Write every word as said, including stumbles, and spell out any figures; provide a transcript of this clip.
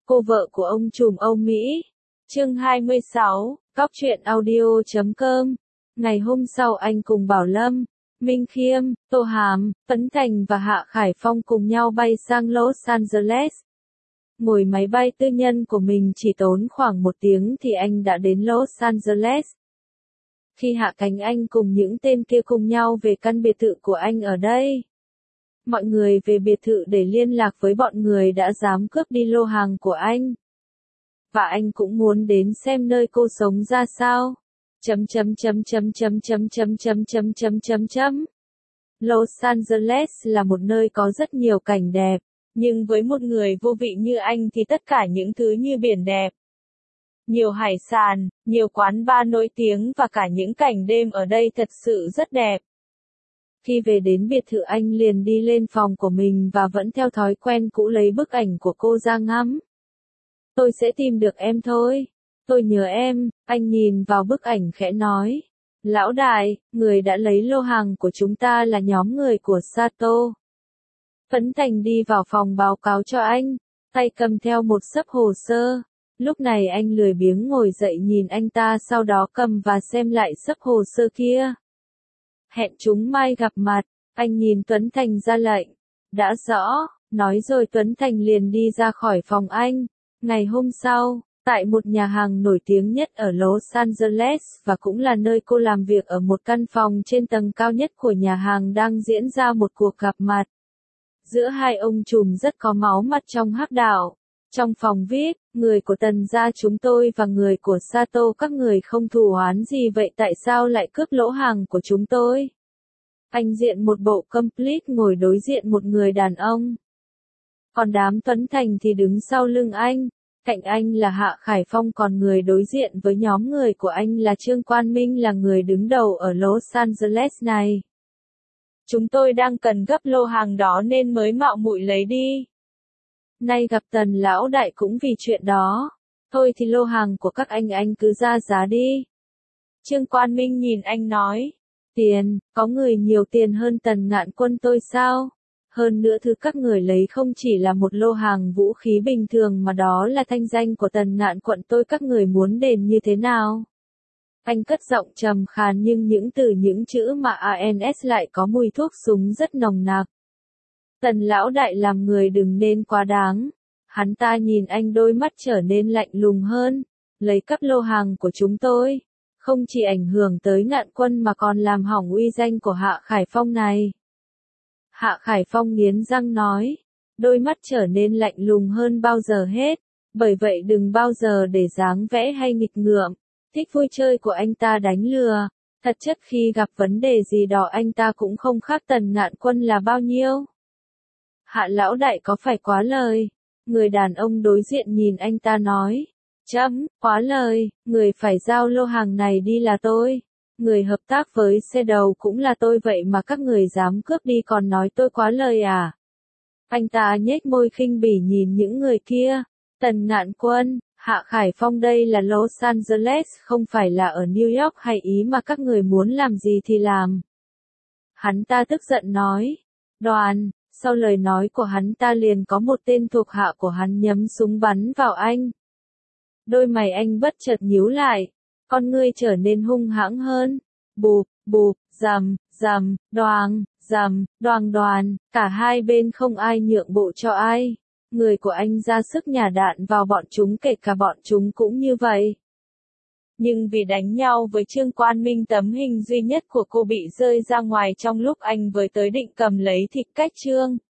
Cô vợ của ông trùm Âu Mỹ. Chương hai mươi sáu, Góc truyện audio chấm com. Ngày hôm sau anh cùng Bảo Lâm, Minh Khiêm, Tô Hàm, Tấn Thành và Hạ Khải Phong cùng nhau bay sang Los Angeles. Ngồi máy bay tư nhân của mình chỉ tốn khoảng một tiếng thì anh đã đến Los Angeles. Khi hạ cánh anh cùng những tên kia cùng nhau về căn biệt thự của anh ở đây. Mọi người về biệt thự để liên lạc với bọn người đã dám cướp đi lô hàng của anh. Và anh cũng muốn đến xem nơi cô sống ra sao. Chấm chấm chấm chấm chấm chấm chấm chấm chấm chấm chấm chấm. Los Angeles là một nơi có rất nhiều cảnh đẹp, nhưng với một người vô vị như anh thì tất cả những thứ như biển đẹp. Nhiều hải sản, nhiều quán bar nổi tiếng và cả những cảnh đêm ở đây thật sự rất đẹp. Khi về đến biệt thự anh liền đi lên phòng của mình và vẫn theo thói quen cũ lấy bức ảnh của cô ra ngắm. Tôi sẽ tìm được em thôi. Tôi nhớ em, anh nhìn vào bức ảnh khẽ nói. Lão đại, người đã lấy lô hàng của chúng ta là nhóm người của Sato. Tấn Thành đi vào phòng báo cáo cho anh, tay cầm theo một xấp hồ sơ. Lúc này anh lười biếng ngồi dậy nhìn anh ta sau đó cầm và xem lại xấp hồ sơ kia. Hẹn chúng mai gặp mặt, anh nhìn Tuấn Thành ra lệnh. Đã rõ, nói rồi Tuấn Thành liền đi ra khỏi phòng anh. Ngày hôm sau, tại một nhà hàng nổi tiếng nhất ở Los Angeles và cũng là nơi cô làm việc ở một căn phòng trên tầng cao nhất của nhà hàng đang diễn ra một cuộc gặp mặt. Giữa hai ông trùm rất có máu mặt trong hắc đạo. Trong phòng vi ai pi, người của Tần gia chúng tôi và người của Sato các người không thù oán gì vậy tại sao lại cướp lỗ hàng của chúng tôi? Anh diện một bộ complete ngồi đối diện một người đàn ông. Còn đám Tuấn Thành thì đứng sau lưng anh. Cạnh anh là Hạ Khải Phong còn người đối diện với nhóm người của anh là Trương Quang Minh là người đứng đầu ở Los Angeles này. Chúng tôi đang cần gấp lô hàng đó nên mới mạo muội lấy đi. Nay gặp Tần lão đại cũng vì chuyện đó. Thôi thì lô hàng của các anh anh cứ ra giá đi. Trương Quang Minh nhìn anh nói. Tiền, có người nhiều tiền hơn Tần Ngạn Quân tôi sao? Hơn nữa thứ các người lấy không chỉ là một lô hàng vũ khí bình thường mà đó là thanh danh của Tần Ngạn Quận tôi các người muốn đền như thế nào? Anh cất giọng trầm khàn nhưng những từ những chữ mà a en ét lại có mùi thuốc súng rất nồng nặc. Tần lão đại làm người đừng nên quá đáng. Hắn ta nhìn anh đôi mắt trở nên lạnh lùng hơn. Lấy cắp lô hàng của chúng tôi. Không chỉ ảnh hưởng tới Ngạn Quân mà còn làm hỏng uy danh của Hạ Khải Phong này. Hạ Khải Phong nghiến răng nói. Đôi mắt trở nên lạnh lùng hơn bao giờ hết. Bởi vậy đừng bao giờ để dáng vẽ hay nghịch ngợm. Thích vui chơi của anh ta đánh lừa. Thật chất khi gặp vấn đề gì đó anh ta cũng không khác Tần Ngạn Quân là bao nhiêu. Hạ lão đại có phải quá lời? Người đàn ông đối diện nhìn anh ta nói. Chấm, quá lời, người phải giao lô hàng này đi là tôi. Người hợp tác với xe đầu cũng là tôi vậy mà các người dám cướp đi còn nói tôi quá lời à? Anh ta nhếch môi khinh bỉ nhìn những người kia. Tần Ngạn Quân, Hạ Khải Phong đây là Los Angeles không phải là ở New York hay Ý mà các người muốn làm gì thì làm. Hắn ta tức giận nói. Đoàn. Sau lời nói của hắn ta liền có một tên thuộc hạ của hắn nhắm súng bắn vào anh. Đôi mày anh bất chợt nhíu lại, con ngươi trở nên hung hãng hơn. Bụp, bụp, rầm, rầm, đoàng, rầm, đoàng đoàn, cả hai bên không ai nhượng bộ cho ai. Người của anh ra sức nhả đạn vào bọn chúng kể cả bọn chúng cũng như vậy. Nhưng vì đánh nhau với Trương Quang Minh tấm hình duy nhất của cô bị rơi ra ngoài trong lúc anh vừa tới định cầm lấy thịt cách Trương